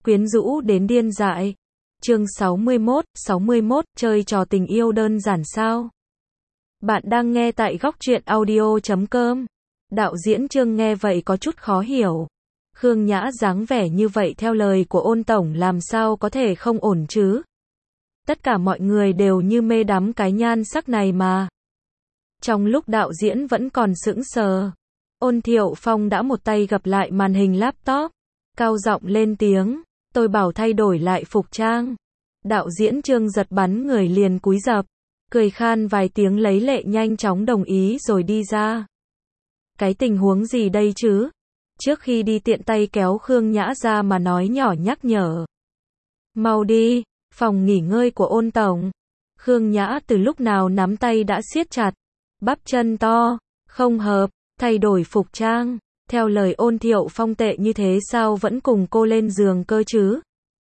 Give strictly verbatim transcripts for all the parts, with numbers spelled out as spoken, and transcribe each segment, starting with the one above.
Quyến rũ đến điên dại. Chương sáu mươi mốt, sáu mươi mốt, chơi trò tình yêu đơn giản sao? Bạn đang nghe tại góc truyện audio chấm com. Đạo diễn Trương nghe vậy có chút khó hiểu. Khương Nhã dáng vẻ như vậy theo lời của Ôn tổng làm sao có thể không ổn chứ? Tất cả mọi người đều như mê đắm cái nhan sắc này mà. Trong lúc đạo diễn vẫn còn sững sờ, Ôn Thiệu Phong đã một tay gập lại màn hình laptop, cao giọng lên tiếng, tôi bảo thay đổi lại phục trang. Đạo diễn Trương giật bắn người liền cúi rập, cười khan vài tiếng lấy lệ nhanh chóng đồng ý rồi đi ra. Cái tình huống gì đây chứ? Trước khi đi tiện tay kéo Khương Nhã ra mà nói nhỏ nhắc nhở. Mau đi, phòng nghỉ ngơi của Ôn tổng. Khương Nhã từ lúc nào nắm tay đã siết chặt, bắp chân to, không hợp, thay đổi phục trang. Theo lời Ôn Thiệu Phong tệ như thế sao vẫn cùng cô lên giường cơ chứ?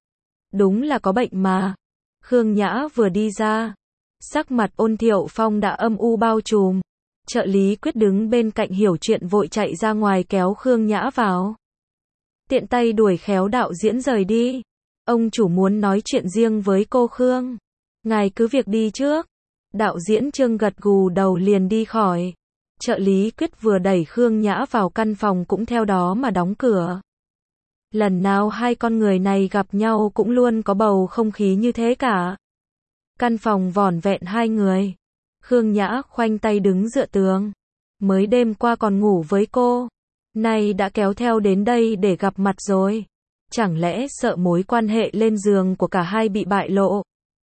Đúng là có bệnh mà. Khương Nhã vừa đi ra, sắc mặt Ôn Thiệu Phong đã âm u bao trùm. Trợ lý Quyết đứng bên cạnh hiểu chuyện vội chạy ra ngoài kéo Khương Nhã vào. Tiện tay đuổi khéo đạo diễn rời đi. Ông chủ muốn nói chuyện riêng với cô Khương. Ngài cứ việc đi trước. Đạo diễn Trương gật gù đầu liền đi khỏi. Trợ lý Quyết vừa đẩy Khương Nhã vào căn phòng cũng theo đó mà đóng cửa. Lần nào hai con người này gặp nhau cũng luôn có bầu không khí như thế cả. Căn phòng vỏn vẹn hai người. Khương Nhã khoanh tay đứng dựa tường. Mới đêm qua còn ngủ với cô, nay đã kéo theo đến đây để gặp mặt rồi. Chẳng lẽ sợ mối quan hệ lên giường của cả hai bị bại lộ?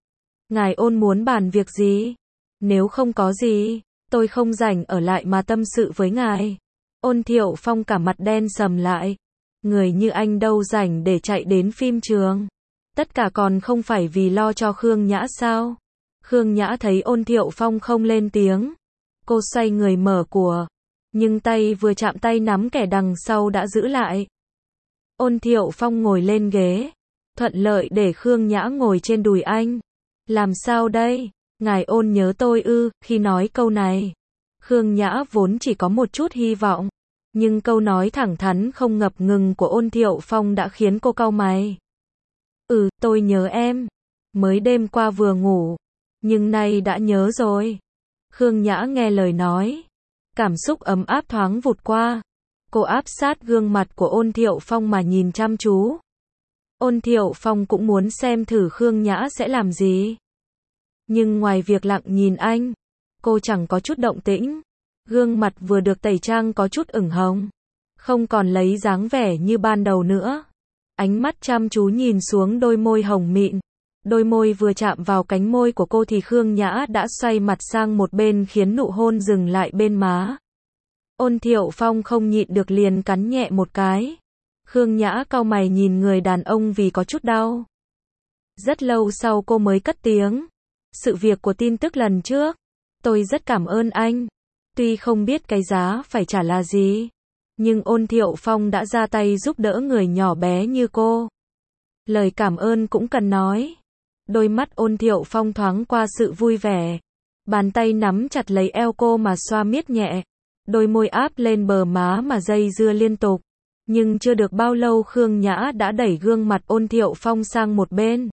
Ngài Ôn muốn bàn việc gì? Nếu không có gì, tôi không rảnh ở lại mà tâm sự với ngài. Ôn Thiệu Phong cả mặt đen sầm lại. Người như anh đâu rảnh để chạy đến phim trường. Tất cả còn không phải vì lo cho Khương Nhã sao? Khương Nhã thấy Ôn Thiệu Phong không lên tiếng. Cô xoay người mở của. Nhưng tay vừa chạm tay nắm kẻ đằng sau đã giữ lại. Ôn Thiệu Phong ngồi lên ghế. Thuận lợi để Khương Nhã ngồi trên đùi anh. Làm sao đây? Ngài Ôn nhớ tôi ư? Khi nói câu này, Khương Nhã vốn chỉ có một chút hy vọng. Nhưng câu nói thẳng thắn không ngập ngừng của Ôn Thiệu Phong đã khiến cô cau mày. Ừ, tôi nhớ em. Mới đêm qua vừa ngủ. Nhưng nay đã nhớ rồi. Khương Nhã nghe lời nói. Cảm xúc ấm áp thoáng vụt qua. Cô áp sát gương mặt của Ôn Thiệu Phong mà nhìn chăm chú. Ôn Thiệu Phong cũng muốn xem thử Khương Nhã sẽ làm gì. Nhưng ngoài việc lặng nhìn anh, cô chẳng có chút động tĩnh. Gương mặt vừa được tẩy trang có chút ửng hồng. Không còn lấy dáng vẻ như ban đầu nữa. Ánh mắt chăm chú nhìn xuống đôi môi hồng mịn. Đôi môi vừa chạm vào cánh môi của cô thì Khương Nhã đã xoay mặt sang một bên khiến nụ hôn dừng lại bên má. Ôn Thiệu Phong không nhịn được liền cắn nhẹ một cái. Khương Nhã cau mày nhìn người đàn ông vì có chút đau. Rất lâu sau cô mới cất tiếng. Sự việc của tin tức lần trước. Tôi rất cảm ơn anh. Tuy không biết cái giá phải trả là gì. Nhưng Ôn Thiệu Phong đã ra tay giúp đỡ người nhỏ bé như cô. Lời cảm ơn cũng cần nói. Đôi mắt Ôn Thiệu Phong thoáng qua sự vui vẻ. Bàn tay nắm chặt lấy eo cô mà xoa miết nhẹ. Đôi môi áp lên bờ má mà dây dưa liên tục. Nhưng chưa được bao lâu Khương Nhã đã đẩy gương mặt Ôn Thiệu Phong sang một bên.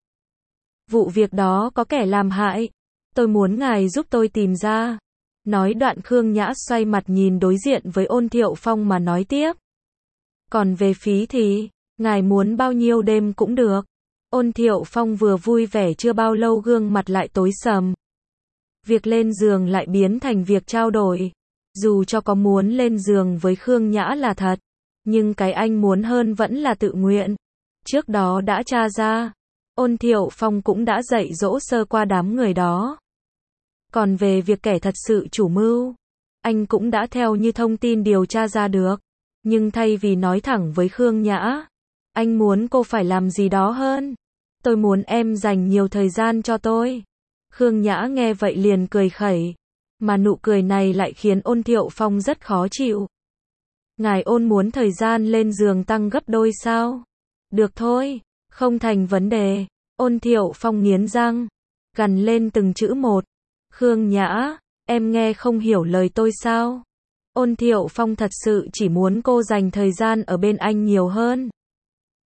Vụ việc đó có kẻ làm hại. Tôi muốn ngài giúp tôi tìm ra. Nói đoạn Khương Nhã xoay mặt nhìn đối diện với Ôn Thiệu Phong mà nói tiếp. Còn về phí thì, ngài muốn bao nhiêu đêm cũng được. Ôn Thiệu Phong vừa vui vẻ chưa bao lâu gương mặt lại tối sầm. Việc lên giường lại biến thành việc trao đổi. Dù cho có muốn lên giường với Khương Nhã là thật, nhưng cái anh muốn hơn vẫn là tự nguyện. Trước đó đã tra ra, Ôn Thiệu Phong cũng đã dạy dỗ sơ qua đám người đó. Còn về việc kẻ thật sự chủ mưu, anh cũng đã theo như thông tin điều tra ra được. Nhưng thay vì nói thẳng với Khương Nhã, anh muốn cô phải làm gì đó hơn. Tôi muốn em dành nhiều thời gian cho tôi. Khương Nhã nghe vậy liền cười khẩy. Mà nụ cười này lại khiến Ôn Thiệu Phong rất khó chịu. Ngài Ôn muốn thời gian lên giường tăng gấp đôi sao? Được thôi, không thành vấn đề. Ôn Thiệu Phong nghiến răng, gằn lên từng chữ một. Khương Nhã, em nghe không hiểu lời tôi sao? Ôn Thiệu Phong thật sự chỉ muốn cô dành thời gian ở bên anh nhiều hơn.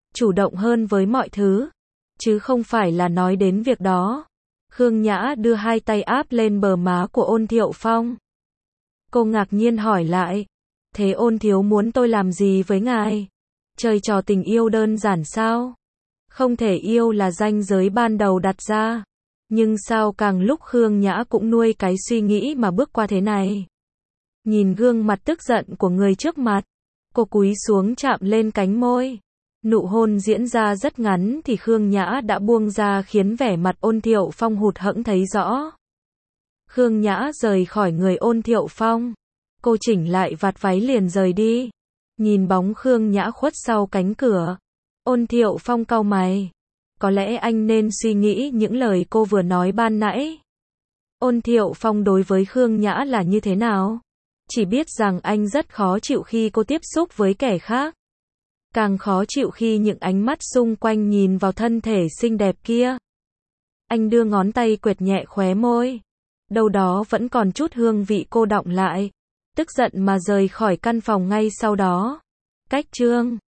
chủ động hơn với mọi thứ, chứ không phải là nói đến việc đó. Khương Nhã đưa hai tay áp lên bờ má của Ôn Thiệu Phong. Cô ngạc nhiên hỏi lại, thế Ôn thiếu muốn tôi làm gì với ngài? Chơi trò tình yêu đơn giản sao? Không thể yêu là ranh giới ban đầu đặt ra. Nhưng sao càng lúc Khương Nhã cũng nuôi cái suy nghĩ mà bước qua thế này. Nhìn gương mặt tức giận của người trước mặt, cô cúi xuống chạm lên cánh môi. Nụ hôn diễn ra rất ngắn thì Khương Nhã đã buông ra khiến vẻ mặt Ôn Thiệu Phong hụt hẫng thấy rõ. Khương Nhã rời khỏi người Ôn Thiệu Phong. Cô chỉnh lại vạt váy liền rời đi. Nhìn bóng Khương Nhã khuất sau cánh cửa, Ôn Thiệu Phong cau mày. Có lẽ anh nên suy nghĩ những lời cô vừa nói ban nãy. Ôn Thiệu Phong đối với Khương Nhã là như thế nào? Chỉ biết rằng anh rất khó chịu khi cô tiếp xúc với kẻ khác. Càng khó chịu khi những ánh mắt xung quanh nhìn vào thân thể xinh đẹp kia. Anh đưa ngón tay quệt nhẹ khóe môi. Đâu đó vẫn còn chút hương vị cô đọng lại. Tức giận mà rời khỏi căn phòng ngay sau đó. Cách chương